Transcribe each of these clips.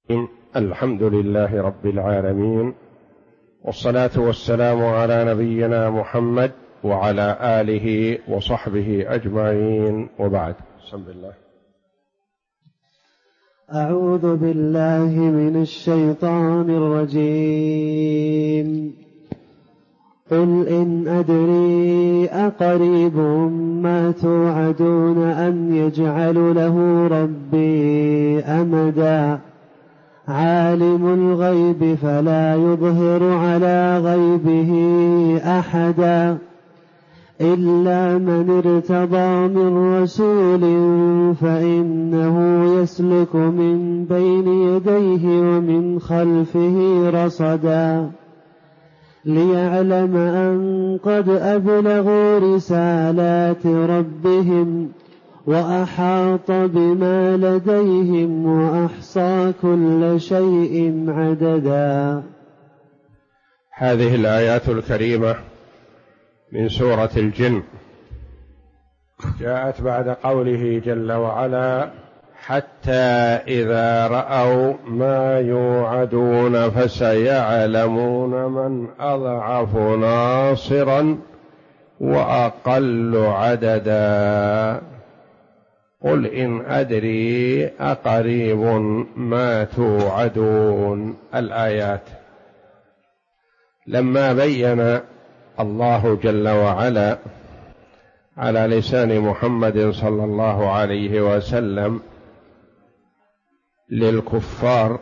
الحمد لله رب العالمين، والصلاة والسلام على نبينا محمد وعلى آله وصحبه أجمعين، وبعد. بسم الله. أعوذ بالله من الشيطان الرجيم. قل إن أدري أقريب ما توعدون أم يجعل له ربي أمدا. عالم الغيب فلا يظهر على غيبه أحدا إلا من ارتضى من رسول فإنه يسلك من بين يديه ومن خلفه رصدا ليعلم أن قد أبلغوا رسالات ربهم وأحاط بما لديهم وأحصى كل شيء عددا. هذه الآيات الكريمة من سورة الجن جاءت بعد قوله جل وعلا: حتى إذا رأوا ما يوعدون فسيعلمون من أضعف ناصرا وأقل عددا. قل إن أدري أقريب ما توعدون. الآيات لما بين الله جل وعلا على لسان محمد صلى الله عليه وسلم للكفار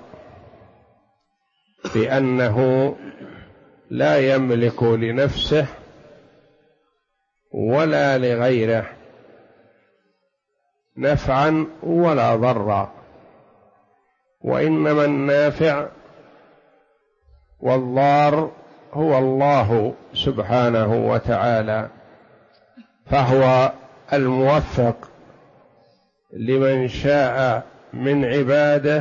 بأنه لا يملك لنفسه ولا لغيره نفعا ولا ضرا، وإنما النافع والضار هو الله سبحانه وتعالى، فهو الموفق لمن شاء من عباده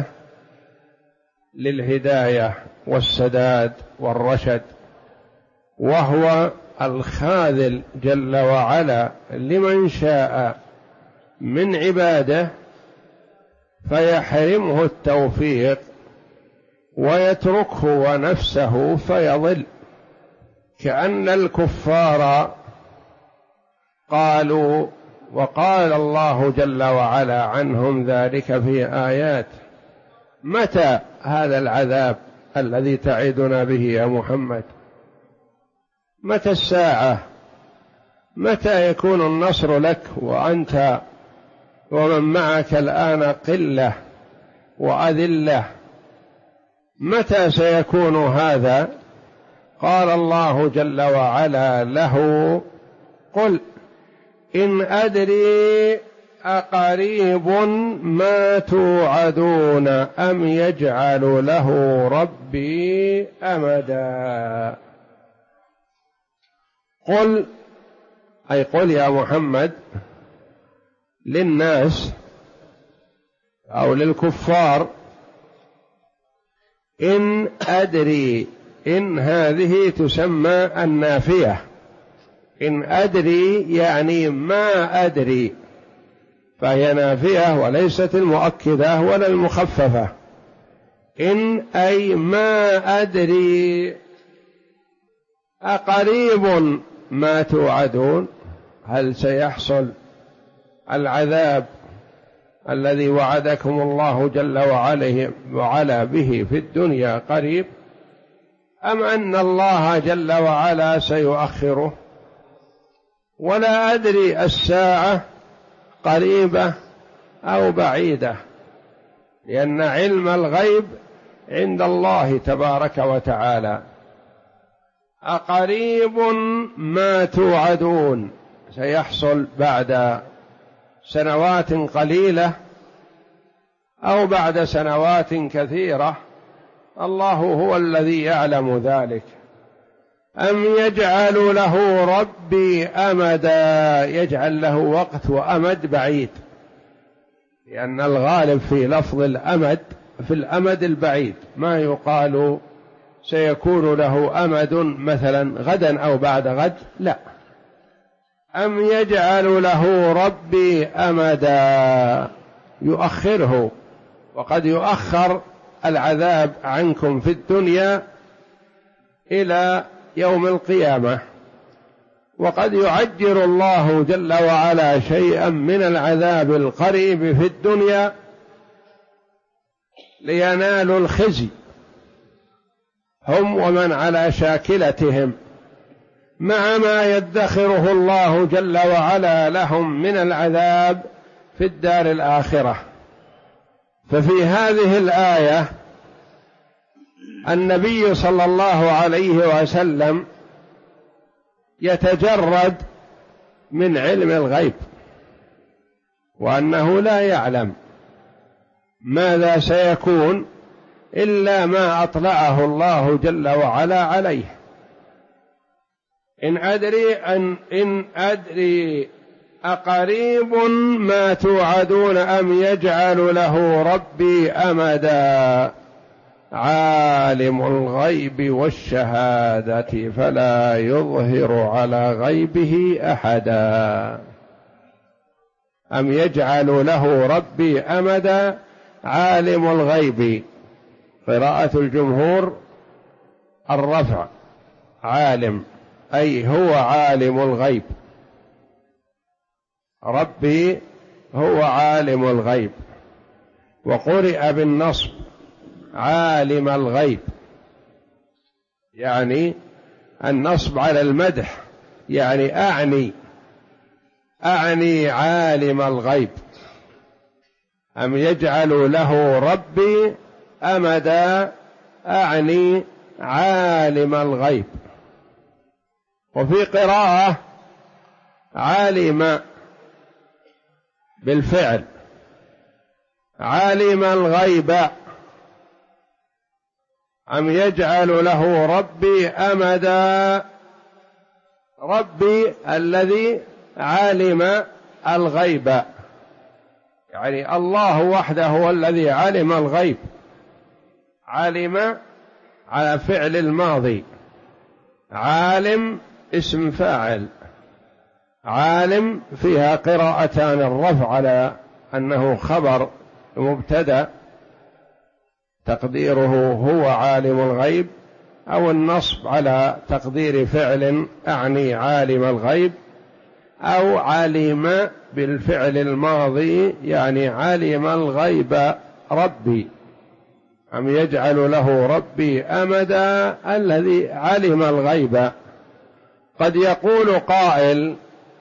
للهداية والسداد والرشد، وهو الخاذل جل وعلا لمن شاء من عباده فيحرمه التوفيق ويتركه ونفسه فيضل. كأن الكفار قالوا، وقال الله جل وعلا عنهم ذلك في آيات: متى هذا العذاب الذي تعدنا به يا محمد؟ متى الساعة؟ متى يكون النصر لك وأنت ومن معك الآن قلة وأذلة؟ متى سيكون هذا؟ قال الله جل وعلا له: قل إن أدري أقريب ما توعدون أم يجعل له ربي أمدا. قل، أي قل يا محمد للناس أو للكفار: إن أدري. إن هذه تسمى النافية. إن أدري يعني ما أدري، فهي نافية وليست المؤكدة ولا المخففة. إن أي ما أدري أقريب ما توعدون، هل سيحصل العذاب الذي وعدكم الله جل وعلا به في الدنيا قريب، أم أن الله جل وعلا سيؤخره؟ ولا أدري الساعة قريبة أو بعيدة، لأن علم الغيب عند الله تبارك وتعالى. أقريب ما توعدون سيحصل بعد سنوات قليلة أو بعد سنوات كثيرة، الله هو الذي يعلم ذلك. أم يجعل له ربي أمدا، يجعل له وقت وأمد بعيد، لأن الغالب في لفظ الأمد في الأمد البعيد، ما يقال سيكون له أمد مثلا غدا أو بعد غد، لا. أم يجعل له ربي أمدا، يؤخره، وقد يؤخر العذاب عنكم في الدنيا إلى يوم القيامة. وقد يعجل الله جل وعلا شيئا من العذاب القريب في الدنيا لينالوا الخزي هم ومن على شاكلتهم، مع ما يدخره الله جل وعلا لهم من العذاب في الدار الآخرة. ففي هذه الآية النبي صلى الله عليه وسلم يتجرد من علم الغيب، وأنه لا يعلم ماذا سيكون إلا ما أطلعه الله جل وعلا عليه. إن أدري أقريب ما توعدون أم يجعل له ربي أمدا عالم الغيب والشهادة فلا يظهر على غيبه أحدا. أم يجعل له ربي أمدا عالم الغيب، قراءة الجمهور الرفع، عالم أي هو عالم الغيب، ربي هو عالم الغيب. وقرئ بالنصب عالم الغيب، يعني النصب على المدح، يعني أعني عالم الغيب. أم يجعل له ربي أمدا أعني عالم الغيب. وفي قراءة عالم بالفعل عالم الغيب. أم يجعل له ربي أمدا، ربي الذي علم الغيب، يعني الله وحده هو الذي علم الغيب. علم على فعل الماضي، عالم اسم فاعل، عالم فيها قراءتان، الرفع على أنه خبر مبتدأ تقديره هو عالم الغيب، أو النصب على تقدير فعل أعني عالم الغيب، أو علم بالفعل الماضي يعني علم الغيب ربي. أم يجعل له ربي أمدا الذي علم الغيب. قد يقول قائل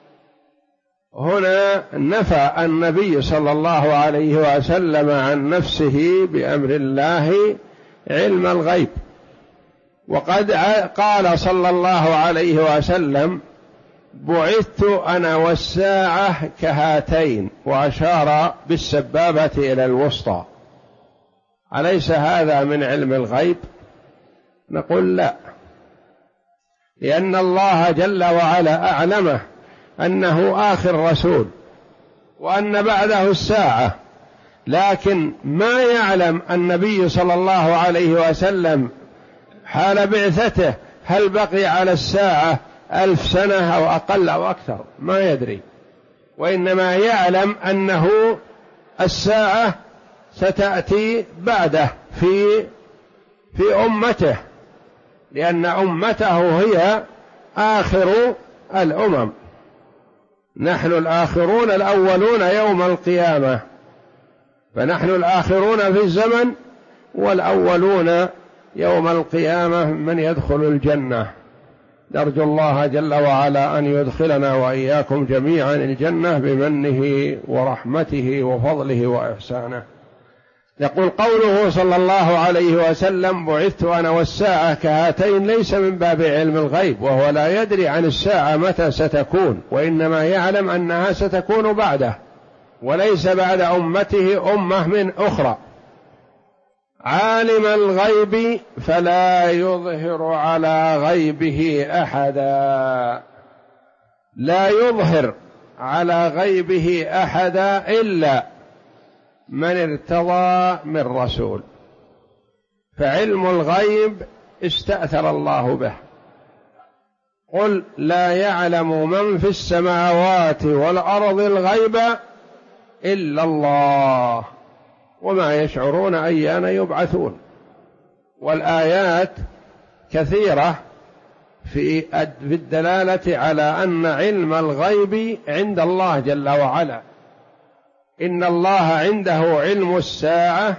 هنا نفى النبي صلى الله عليه وسلم عن نفسه بأمر الله علم الغيب، وقد قال صلى الله عليه وسلم بعثت أنا والساعة كهاتين، وأشار بالسبابة إلى الوسطى. أليس هذا من علم الغيب؟ نقول لا، لأن الله جل وعلا أعلمه أنه آخر رسول وأن بعده الساعة، لكن ما يعلم النبي صلى الله عليه وسلم حال بعثته هل بقي على الساعة 1000 سنة أو أقل أو أكثر، ما يدري، وإنما يعلم أنه الساعة ستأتي بعده في أمته، لأن أمته هي آخر الأمم. نحن الآخرون الأولون يوم القيامة، فنحن الآخرون في الزمن والأولون يوم القيامة من يدخل الجنة. نرجو الله جل وعلا أن يدخلنا وإياكم جميعا الجنة بمنه ورحمته وفضله وإحسانه. يقول قوله صلى الله عليه وسلم بعثت أنا والساعة كهاتين ليس من باب علم الغيب، وهو لا يدري عن الساعة متى ستكون، وإنما يعلم أنها ستكون بعده، وليس بعد أمته أمة من أخرى. عالم الغيب فلا يظهر على غيبه أحدا، لا يظهر على غيبه أحدا إلا من ارتضى من رسول. فعلم الغيب استأثر الله به. قل لا يعلم من في السماوات والأرض الغيب إلا الله وما يشعرون أيان يبعثون. والآيات كثيرة في الدلالة على أن علم الغيب عند الله جل وعلا. إن الله عنده علم الساعة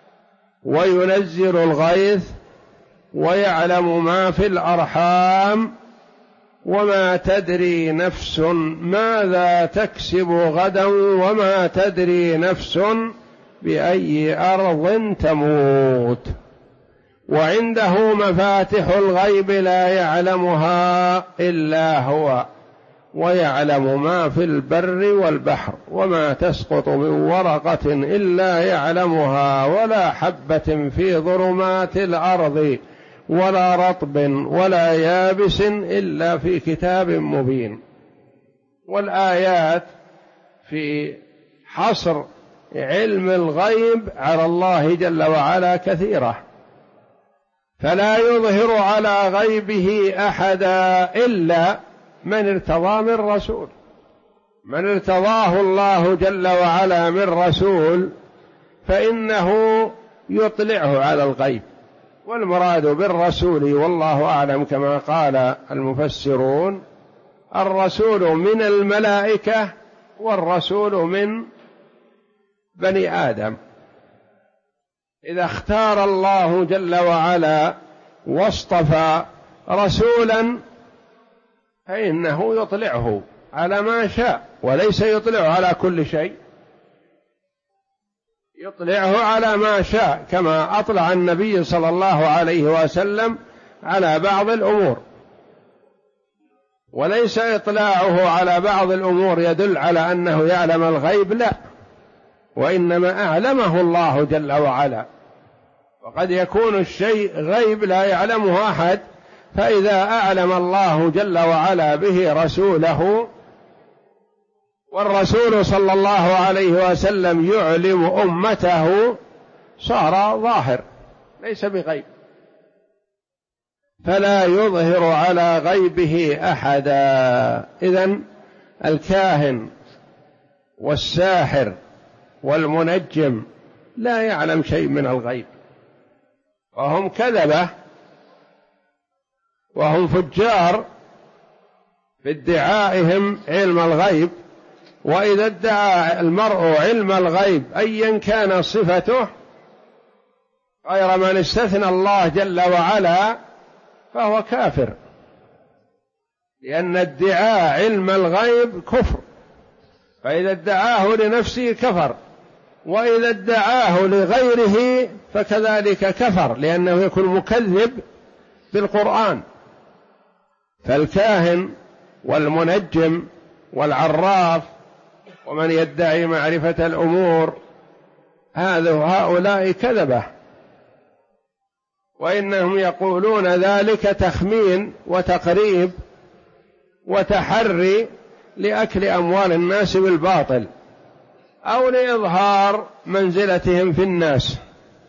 وينزل الغيث ويعلم ما في الأرحام وما تدري نفس ماذا تكسب غدا وما تدري نفس بأي أرض تموت. وعنده مفاتح الغيب لا يعلمها إلا هو ويعلم ما في البر والبحر وما تسقط من ورقة إلا يعلمها ولا حبة في ظلمات الأرض ولا رطب ولا يابس إلا في كتاب مبين. والآيات في حصر علم الغيب على الله جل وعلا كثيرة، فلا يظهر على غيبه أحدا إلا من ارتضى من رسول. من ارتضاه الله جل وعلا من رسول فإنه يطلعه على الغيب. والمراد بالرسول والله أعلم كما قال المفسرون الرسول من الملائكة والرسول من بني آدم. إذا اختار الله جل وعلا واصطفى رسولا فإنه يطلعه على ما شاء، وليس يطلعه على كل شيء، يطلعه على ما شاء، كما أطلع النبي صلى الله عليه وسلم على بعض الأمور. وليس إطلاعه على بعض الأمور يدل على أنه يعلم الغيب، لا، وإنما أعلمه الله جل وعلا. وقد يكون الشيء غيب لا يعلمه أحد، فإذا أعلم الله جل وعلا به رسوله، والرسول صلى الله عليه وسلم يعلم أمته، صار ظاهر ليس بغيب. فلا يظهر على غيبه أحدا. إذن الكاهن والساحر والمنجم لا يعلم شيء من الغيب، وهم كذبة وهم فجار في ادعائهم علم الغيب. وإذا ادعى المرء علم الغيب أيا كان صفته غير من استثنى الله جل وعلا فهو كافر، لأن ادعاء علم الغيب كفر، فإذا ادعاه لنفسه كفر، وإذا ادعاه لغيره فكذلك كفر، لأنه يكون مكذب بالقرآن. فالكاهن والمنجم والعراف ومن يدعي معرفة الأمور هؤلاء كذبة، وإنهم يقولون ذلك تخمين وتقريب وتحري لأكل أموال الناس بالباطل أو لإظهار منزلتهم في الناس.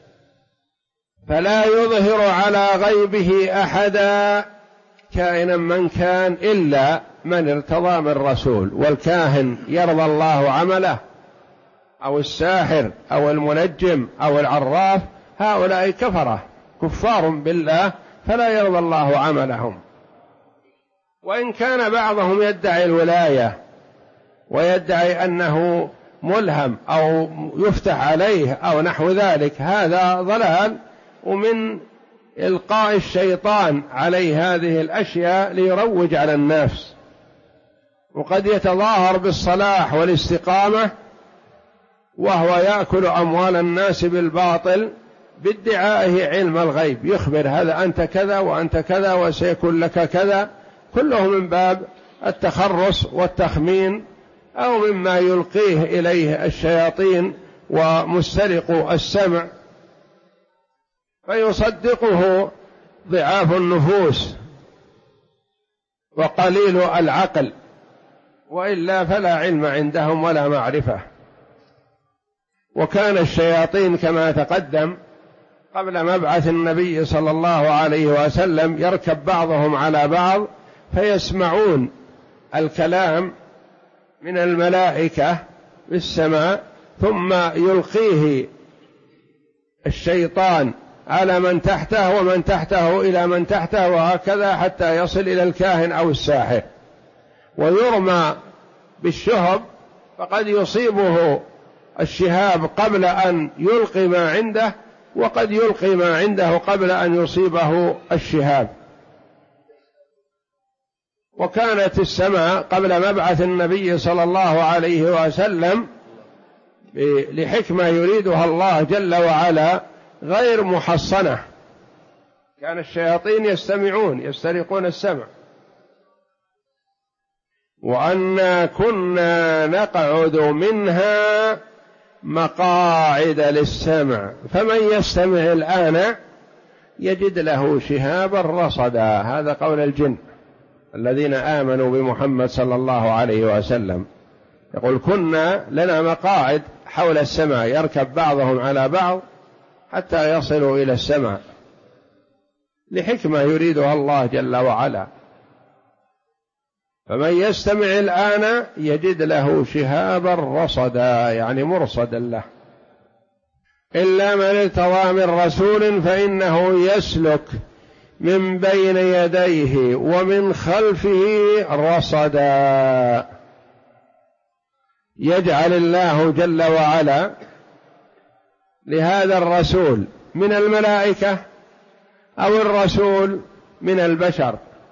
فلا يظهر على غيبه أحدا كائنا من كان إلا من ارتضى من رسول. والكاهن يرضى الله عمله، أو الساحر أو المنجم أو العراف، هؤلاء كفرة كفار بالله، فلا يرضى الله عملهم. وإن كان بعضهم يدعي الولاية ويدعي أنه ملهم أو يفتح عليه أو نحو ذلك، هذا ضلال، ومن إلقاء الشيطان عليه هذه الأشياء ليروج على الناس. وقد يتظاهر بالصلاح والاستقامة وهو يأكل أموال الناس بالباطل بادعائه علم الغيب، يخبر هذا أنت كذا وأنت كذا وسيكون لك كذا، كله من باب التخرص والتخمين، أو مما يلقيه إليه الشياطين ومسترق السمع، فيصدقه ضعاف النفوس وقليل العقل، وإلا فلا علم عندهم ولا معرفة. وكان الشياطين كما تقدم قبل مبعث النبي صلى الله عليه وسلم يركب بعضهم على بعض فيسمعون الكلام من الملائكة في السماء، ثم يلقيه الشيطان على من تحته ومن تحته إلى من تحته، وهكذا حتى يصل إلى الكاهن أو الساحر، ويرمى بالشهب فقد يصيبه الشهاب قبل أن يلقي ما عنده، وقد يلقي ما عنده قبل أن يصيبه الشهاب. وكانت السماء قبل مبعث النبي صلى الله عليه وسلم لحكمة يريدها الله جل وعلا غير محصنة، كان الشياطين يسترقون السمع. وأنا كنا نقعد منها مقاعد للسمع فمن يستمع الآن يجد له شهابا رصدا. هذا قول الجن الذين آمنوا بمحمد صلى الله عليه وسلم، يقول كنا لنا مقاعد حول السماء يركب بعضهم على بعض حتى يصلوا إلى السماء لحكمة يريدها الله جل وعلا. فمن يستمع الآن يجد له شهابا رصدا، يعني مرصدا له. إلا من ارتضى من رسول فإنه يسلك من بين يديه ومن خلفه رصدا. يجعل الله جل وعلا لهذا الرسول من الملائكة أو الرسول من البشر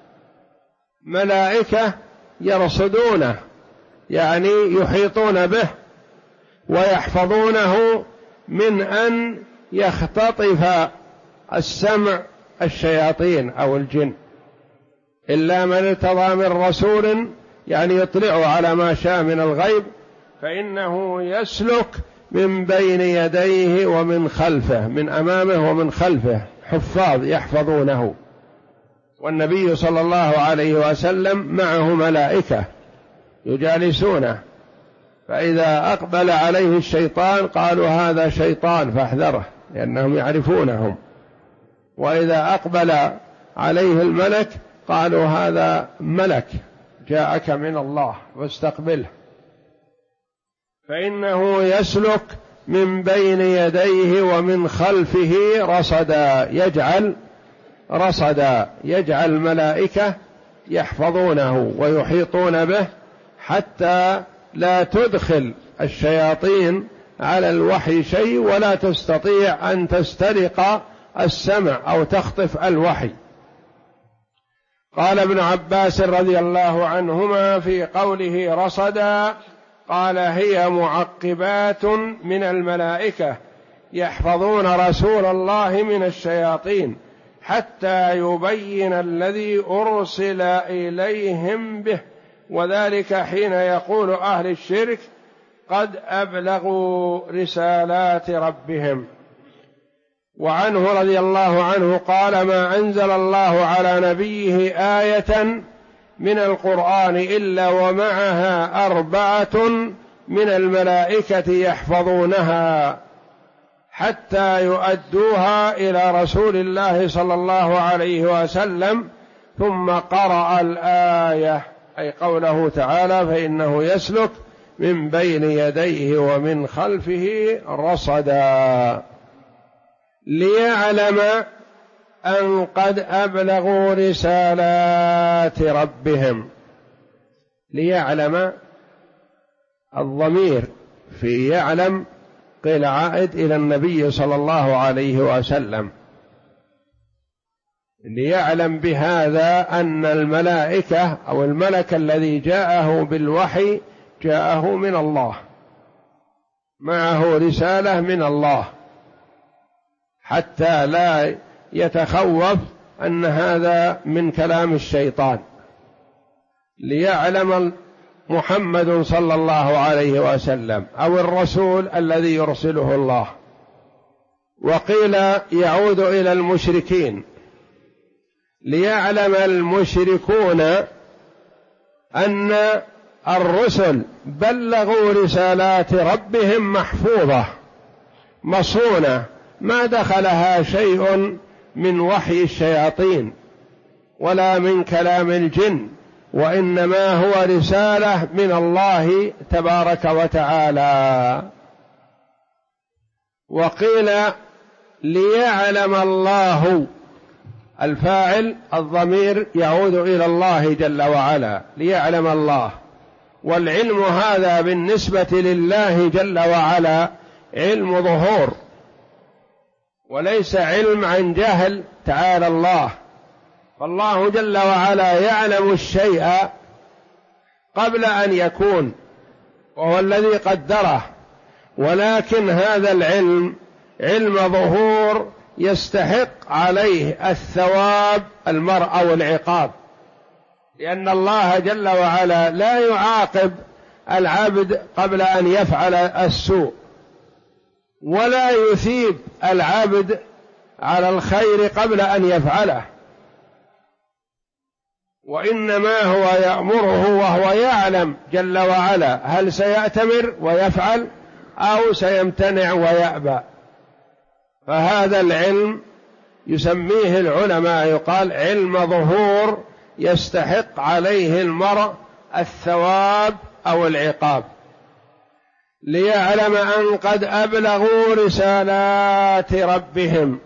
ملائكة يرصدونه، يعني يحيطون به ويحفظونه من أن يختطف السمع الشياطين أو الجن. إلا من ارتضى من رسول، يعني يطلع على ما شاء من الغيب، فإنه يسلك من بين يديه ومن خلفه، من أمامه ومن خلفه حفاظ يحفظونه. والنبي صلى الله عليه وسلم معه ملائكة يجالسونه، فإذا أقبل عليه الشيطان قالوا هذا شيطان فاحذره، لأنهم يعرفونهم. وإذا أقبل عليه الملك قالوا هذا ملك جاءك من الله واستقبله. فإنه يسلك من بين يديه ومن خلفه رصدا، يجعل ملائكة يحفظونه ويحيطون به حتى لا تدخل الشياطين على الوحي شيء ولا تستطيع أن تسترق السمع أو تخطف الوحي. قال ابن عباس رضي الله عنهما في قوله رصدا، قال هي معقبات من الملائكة يحفظون رسول الله من الشياطين حتى يبين الذي أرسل إليهم به، وذلك حين يقول أهل الشرك قد أبلغوا رسالات ربهم. وعنه رضي الله عنه قال ما أنزل الله على نبيه آية من القرآن إلا ومعها 4 من الملائكة يحفظونها حتى يؤدوها إلى رسول الله صلى الله عليه وسلم، ثم قرأ الآية، أي قوله تعالى فإنه يسلك من بين يديه ومن خلفه رصدا، ليعلم أن قد أبلغوا رسالات ربهم. ليعلم الضمير في يعلم قيل عائد إلى النبي صلى الله عليه وسلم، ليعلم بهذا أن الملائكة أو الملك الذي جاءه بالوحي جاءه من الله، معه رسالة من الله، حتى لا يتخوف أن هذا من كلام الشيطان. ليعلم محمد صلى الله عليه وسلم أو الرسول الذي يرسله الله. وقيل يعود إلى المشركين، ليعلم المشركون أن الرسل بلغوا رسالات ربهم محفوظة مصونة، ما دخلها شيء من وحي الشياطين ولا من كلام الجن، وإنما هو رسالة من الله تبارك وتعالى. وقيل ليعلم الله، الفاعل الضمير يعود إلى الله جل وعلا، ليعلم الله، والعلم هذا بالنسبة لله جل وعلا علم ظهور وليس علم عن جهل، تعالى الله. فالله جل وعلا يعلم الشيء قبل أن يكون، وهو الذي قدره، ولكن هذا العلم علم ظهور يستحق عليه الثواب المرء أو العقاب، لأن الله جل وعلا لا يعاقب العبد قبل أن يفعل السوء، ولا يثيب العبد على الخير قبل أن يفعله، وإنما هو يأمره وهو يعلم جل وعلا هل سيأتمر ويفعل أو سيمتنع ويأبى. فهذا العلم يسميه العلماء يقال علم ظهور يستحق عليه المرء الثواب أو العقاب، ليعلم أن قد أبلغوا رسالات ربهم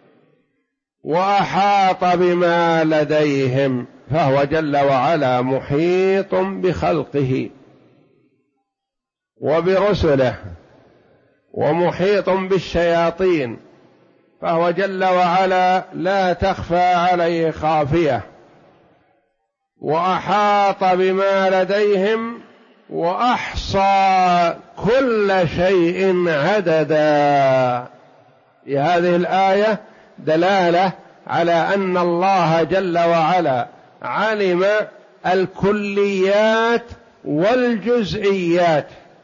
وأحاط بما لديهم، فهو جل وعلا محيط بخلقه وبرسله ومحيط بالشياطين، فهو جل وعلا لا تخفى عليه خافية، وأحاط بما لديهم وأحصى كل شيء عددا. في هذه الآية دلالة على أن الله جل وعلا علم الكليات والجزئيات،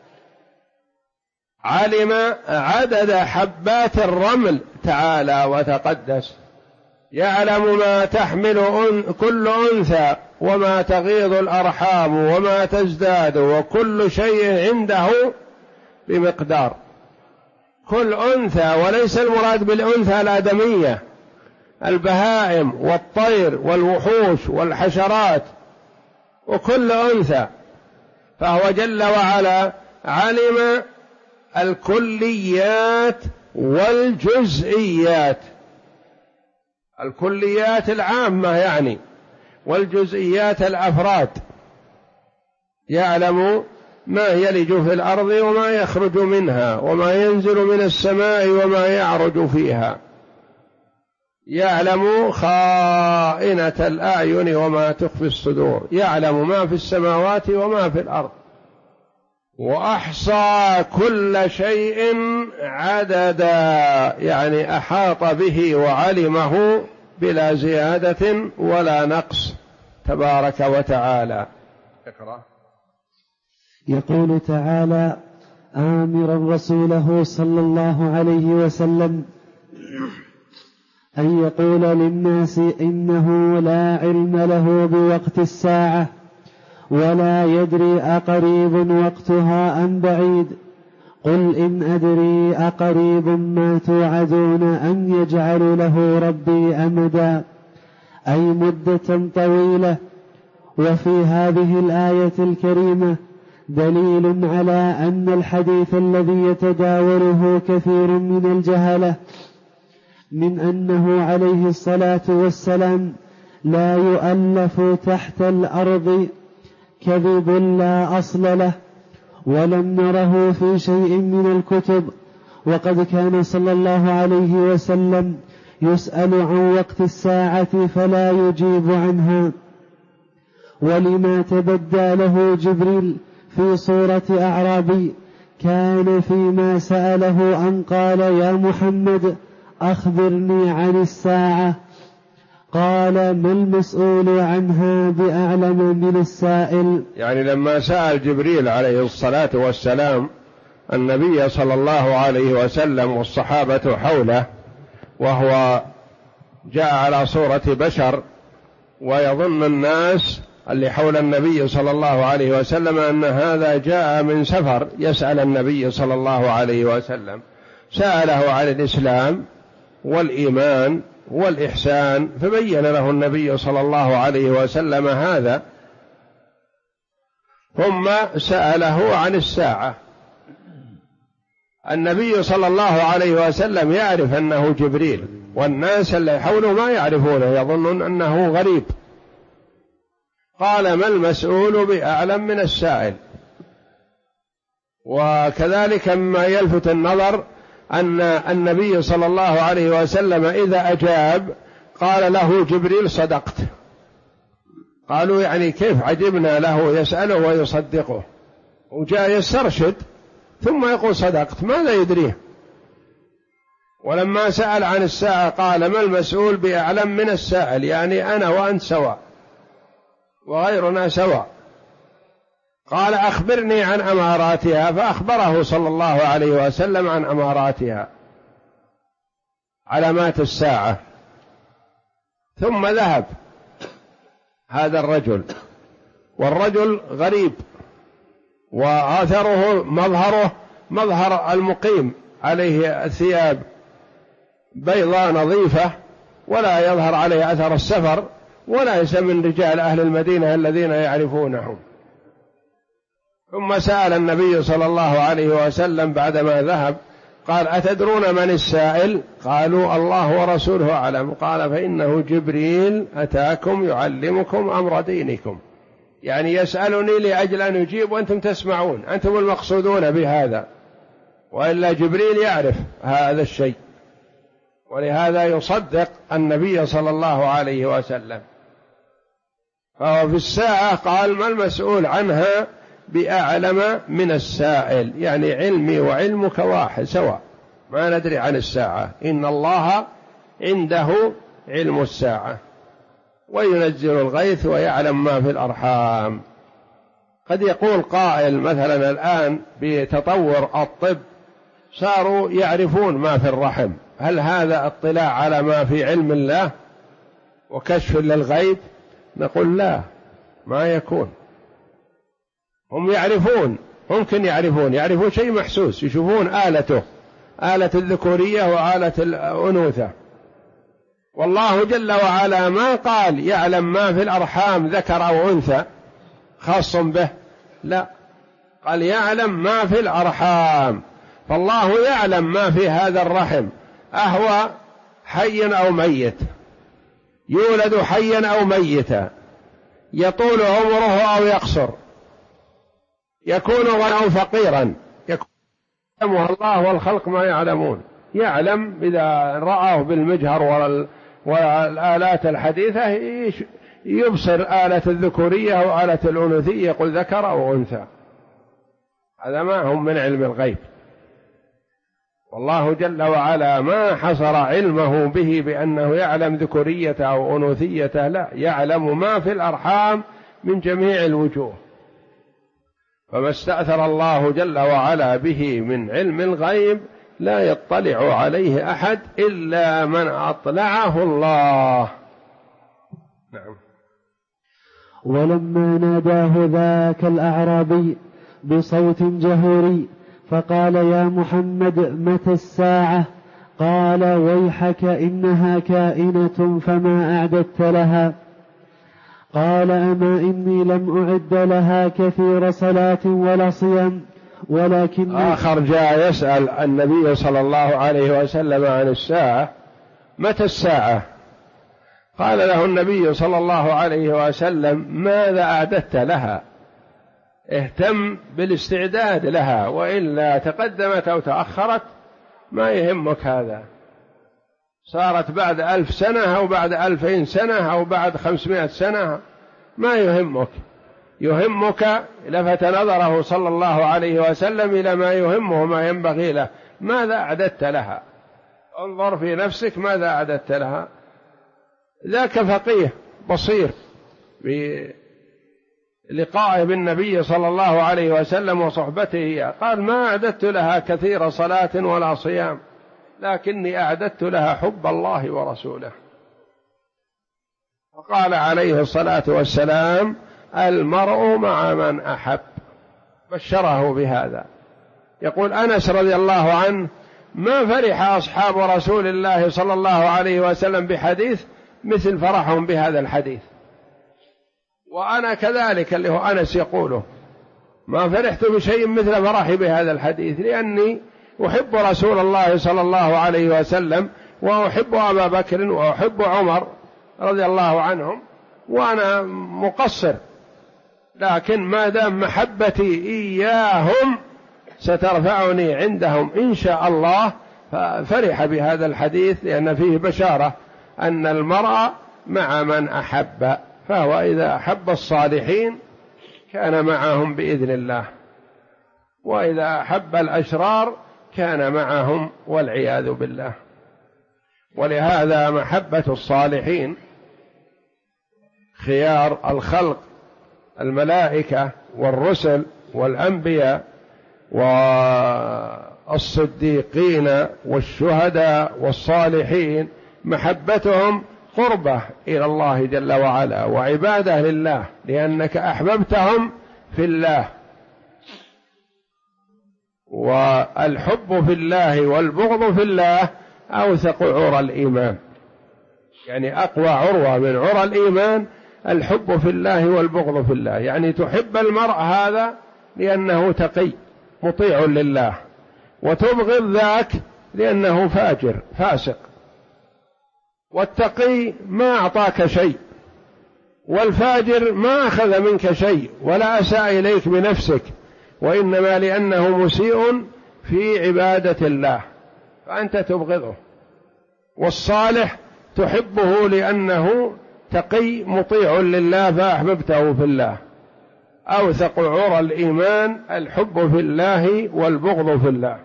علم عدد حبات الرمل تعالى وتقدس، يعلم ما تحمل كل أنثى وما تغيض الأرحام وما تزداد، وكل شيء عنده بمقدار. كل أنثى، وليس المراد بالأنثى الآدمية، البهائم والطير والوحوش والحشرات وكل أنثى، فهو جل وعلا علم الكليات والجزئيات، الكليات العامة يعني، والجزئيات الأفراد، يعلم ما يلج في الأرض وما يخرج منها وما ينزل من السماء وما يعرج فيها، يعلم خائنة الأعين وما تخفي الصدور، يعلم ما في السماوات وما في الأرض، وأحصى كل شيء عددا، يعني أحاط به وعلمه بلا زيادة ولا نقص تبارك وتعالى. اقرأ. يقول تعالى آمرا رسوله صلى الله عليه وسلم أن يقول للناس إنه لا علم له بوقت الساعة، ولا يدري أقريب وقتها أم بعيد. قل إن أدري أقريب ما توعدون أن يجعل له ربي أمدا، أي مدة طويلة. وفي هذه الآية الكريمة دليل على أن الحديث الذي يتداوله كثير من الجهلة من أنه عليه الصلاة والسلام لا يؤلف تحت الأرض كذب لا أصل له، ولم نره في شيء من الكتب. وقد كان صلى الله عليه وسلم يسأل عن وقت الساعة فلا يجيب عنها، ولما تبدى له جبريل في صورة أعرابي كان فيما سأله أن قال يا محمد أخبرني عن الساعة، قال ما المسؤول عنها بأعلم من السائل. يعني لما سأل جبريل عليه الصلاة والسلام النبي صلى الله عليه وسلم والصحابة حوله، وهو جاء على صورة بشر، ويظن الناس اللي حول النبي صلى الله عليه وسلم أن هذا جاء من سفر يسأل النبي صلى الله عليه وسلم، سأله عن الإسلام والإيمان والإحسان، فبين له النبي صلى الله عليه وسلم هذا، ثم سأله عن الساعة النبي صلى الله عليه وسلم يعرف أنه جبريل، والناس اللي حوله ما يعرفونه، يظنون أنه غريب. قال: ما المسؤول بأعلم من السائل. وكذلك مما يلفت النظر أن النبي صلى الله عليه وسلم إذا أجاب قال له جبريل: صدقت. قالوا: يعني كيف عجبنا له يسأله ويصدقه، وجاء يسترشد ثم يقول صدقت، ماذا يدريه؟ ولما سأل عن الساعة قال: ما المسؤول بأعلم من السائل، يعني أنا وأنت سواء وغيرنا سواء. قال: أخبرني عن أماراتها، فأخبره صلى الله عليه وسلم عن أماراتها، علامات الساعة. ثم ذهب هذا الرجل، والرجل غريب، وآثره مظهره مظهر المقيم، عليه الثياب بيضاء نظيفة، ولا يظهر عليه أثر السفر، وليس من رجال أهل المدينة الذين يعرفونهم. ثم سأل النبي صلى الله عليه وسلم بعدما ذهب قال: أتدرون من السائل؟ قالوا: الله ورسوله أعلم. قال: فإنه جبريل أتاكم يعلمكم أمر دينكم، يعني يسألني لأجل أن يجيب وأنتم تسمعون، أنتم المقصودون بهذا، وإلا جبريل يعرف هذا الشيء، ولهذا يصدق النبي صلى الله عليه وسلم. فهو في الساعة قال: ما المسؤول عنها بأعلم من السائل، يعني علمي وعلمك واحد سواء، ما ندري عن الساعة، إن الله عنده علم الساعة وينزل الغيث ويعلم ما في الأرحام. قد يقول قائل مثلا الآن بتطور الطب صاروا يعرفون ما في الرحم، هل هذا اطلاع على ما في علم الله وكشف للغيب؟ نقول لا، ما يكون. هم يعرفون، ممكن يعرفون شيء محسوس، يشوفون آلته، آلة الذكورية وآلة الأنوثة. والله جل وعلا ما قال يعلم ما في الأرحام ذكر أو أنثى خاص به، لا، قال يعلم ما في الأرحام. فالله يعلم ما في هذا الرحم، أهو حي أو ميت، يولد حيا أو ميتا، يطول عمره أو يقصر، يكون غنى أو فقيرا، يعلمها الله والخلق ما يعلمون. يعلم إذا رآه بالمجهر والآلات الحديثة يبصر آلة الذكورية وآلة الأنوثية، يقول ذكر أو أنثى، هذا ما هم من علم الغيب. والله جل وعلا ما حصر علمه به بأنه يعلم ذكورية أو أنوثية، لا، يعلم ما في الأرحام من جميع الوجوه. فما استأثر الله جل وعلا به من علم الغيب لا يطلع عليه أحد إلا من أطلعه الله. نعم. ولما ناداه ذاك الأعرابي بصوت جهوري فقال: يا محمد متى الساعة؟ قال: ويحك إنها كائنة فما أعددت لها؟ قال: أما إني لم أعد لها كثير صلاة ولا صيام، ولكن آخر جاء يسأل النبي صلى الله عليه وسلم عن الساعة: متى الساعة؟ قال له النبي صلى الله عليه وسلم: ماذا أعددت لها؟ اهتم بالاستعداد لها، وإلا تقدمت أو تأخرت ما يهمك هذا، صارت بعد 1000 سنة أو بعد 2000 سنة أو بعد 500 سنة ما يهمك. يهمك، لفت نظره صلى الله عليه وسلم إلى ما يهمه وما ينبغي له. ماذا أعددت لها؟ انظر في نفسك ماذا أعددت لها. ذاك فقيه بصير بلقائه بالنبي صلى الله عليه وسلم وصحبته، قال: ما أعددت لها كثير صلاة ولا صيام، لكني أعددت لها حب الله ورسوله. وقال عليه الصلاة والسلام: المرء مع من أحب، بشره بهذا. يقول أنس رضي الله عنه: ما فرح أصحاب رسول الله صلى الله عليه وسلم بحديث مثل فرحهم بهذا الحديث. وأنا كذلك، اللي هو أنس يقوله: ما فرحت بشيء مثل فرحي بهذا الحديث، لأني أحب رسول الله صلى الله عليه وسلم وأحب أبا بكر وأحب عمر رضي الله عنهم وأنا مقصر، لكن ما دام محبتي إياهم سترفعني عندهم إن شاء الله. ففرح بهذا الحديث لأن فيه بشارة أن المرء مع من أحب، فهو إذا أحب الصالحين كان معهم بإذن الله، وإذا أحب الأشرار كان معهم والعياذ بالله. ولهذا محبة الصالحين خيار الخلق الملائكة والرسل والأنبياء والصديقين والشهداء والصالحين محبتهم قربة إلى الله جل وعلا وعبادة لله، لأنك أحببتهم في الله. والحب في الله والبغض في الله أوثق عرى الإيمان، يعني أقوى عروة من عرى الإيمان الحب في الله والبغض في الله. يعني تحب المرء هذا لأنه تقي مطيع لله، وتبغض ذاك لأنه فاجر فاسق. والتقي ما أعطاك شيء، والفاجر ما أخذ منك شيء ولا أساء إليك بنفسك، وإنما لأنه مسيء في عبادة الله فأنت تبغضه. والصالح تحبه لأنه تقي مطيع لله فأحببته في الله. أوثق عرى الإيمان الحب في الله والبغض في الله.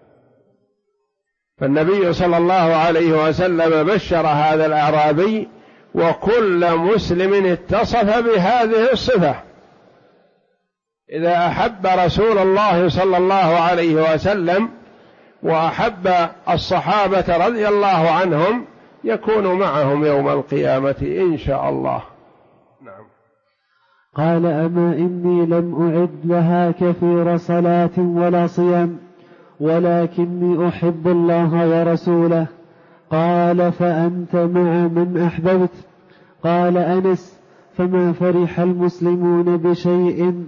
فالنبي صلى الله عليه وسلم بشر هذا الأعرابي وكل مسلم اتصف بهذه الصفة. إذا أحب رسول الله صلى الله عليه وسلم وأحب الصحابة رضي الله عنهم يكون معهم يوم القيامة إن شاء الله. نعم. قال: أما إني لم أعد لها كثير صلاة ولا صيام، ولكني أحب الله ورسوله. قال: فأنت مع من أحببت. قال أنس: فما فرح المسلمون بشيء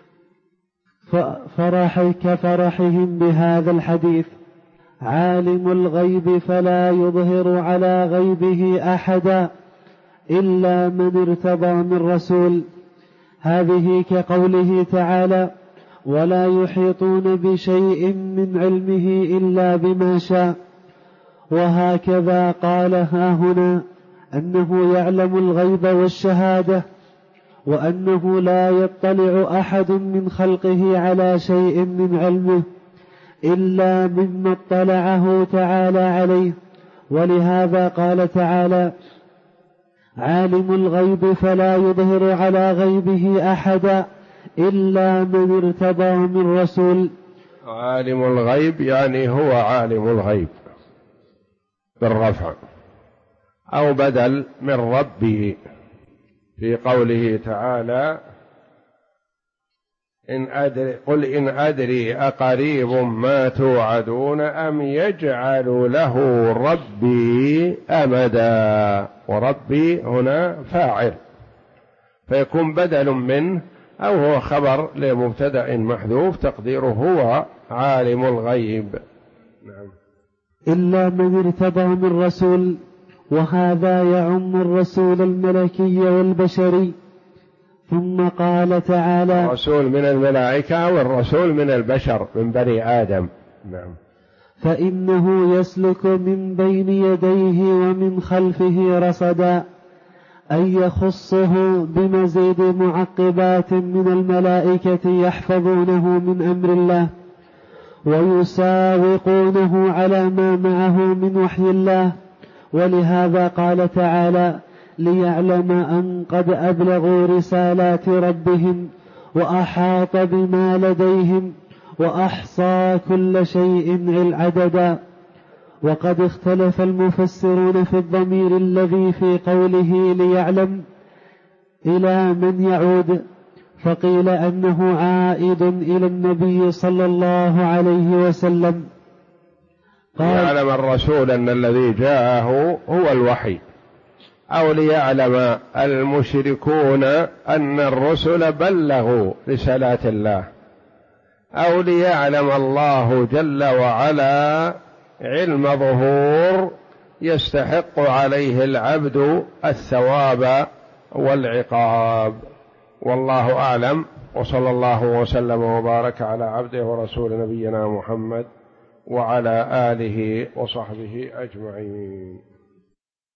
كفرحهم بهذا الحديث. عالم الغيب فلا يظهر على غيبه أحدا إلا من ارتضى من رسول. هذه كقوله تعالى: ولا يحيطون بشيء من علمه إلا بما شاء. وهكذا قال هاهنا أنه يعلم الغيب والشهادة، وأنه لا يطلع أحد من خلقه على شيء من علمه إلا مما اطلعه تعالى عليه. ولهذا قال تعالى: عالم الغيب فلا يظهر على غيبه أحدا إلا من ارتضى من رسول. عالم الغيب يعني هو عالم الغيب بالرفع، أو بدل من ربي في قوله تعالى: قل إن أدري أقريب ما توعدون أم يجعل له ربي أمدا. وربي هنا فاعل فيكون بدل منه، أو هو خبر لمبتدأ محذوف تقديره هو عالم الغيب. نعم. إلا من ارتضى من رسول، وهذا يعم الرسول الملكي والبشري. ثم قال تعالى: الرسول من الملائكة والرسول من البشر من بني آدم. نعم. فإنه يسلك من بين يديه ومن خلفه رصدا، أي يخصه بمزيد معقبات من الملائكة يحفظونه من أمر الله ويساوقونه على ما معه من وحي الله. ولهذا قال تعالى: ليعلم أن قد أبلغوا رسالات ربهم وأحاط بما لديهم وأحصى كل شيء عددا. وقد اختلف المفسرون في الضمير الذي في قوله ليعلم إلى من يعود، فقيل أنه عائد إلى النبي صلى الله عليه وسلم. ليعلم الرسول أن الذي جاءه هو الوحي، أو ليعلم المشركون أن الرسل بلغوا رسالات الله، أو ليعلم الله جل وعلا علم ظهور يستحق عليه العبد الثواب والعقاب. والله أعلم، وصلى الله وسلم وبارك على عبده ورسول نبينا محمد وعلى آله وصحبه أجمعين.